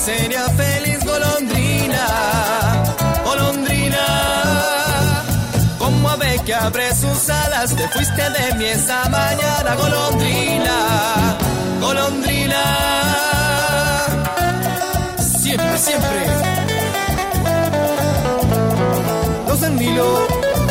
sería feliz, golondrina, golondrina. Como ave que abre sus alas, te fuiste de mí esa mañana, golondrina, golondrina. Siempre, siempre. Los del Nilo.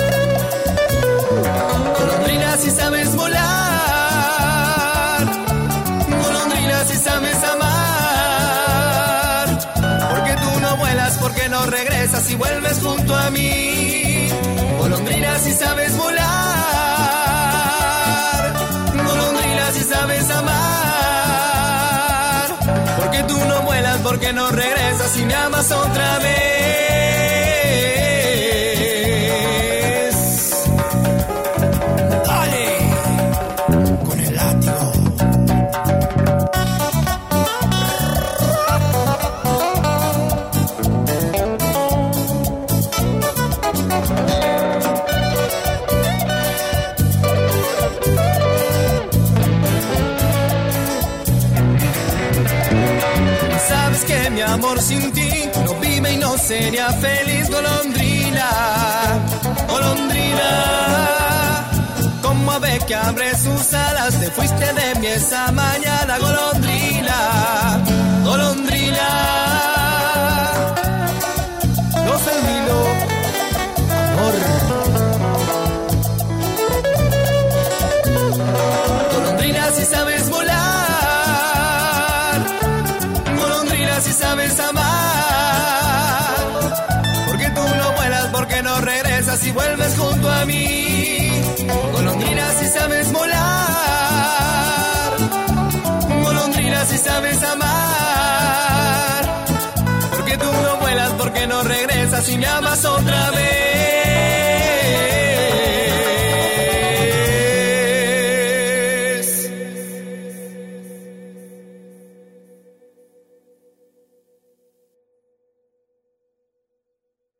Golondrina, si sabes volar, golondrina, si sabes amar, porque tú no vuelas, porque no regresas y vuelves junto a mí. Golondrina, si sabes volar, golondrina, si sabes amar, porque tú no vuelas, porque no regresas y me amas otra vez. Mi amor sin ti no vive y no sería feliz, golondrina, golondrina. Como ave que abre sus alas, te fuiste de mí esa mañana, golondrina, golondrina. Los del Nilo, amor. Golondrina, si sabes volar, si sabes amar, porque tú no vuelas, porque no regresas y vuelves junto a mí. Golondrina, si sabes volar, golondrina, si sabes amar, porque tú no vuelas, porque no regresas y me amas otra vez.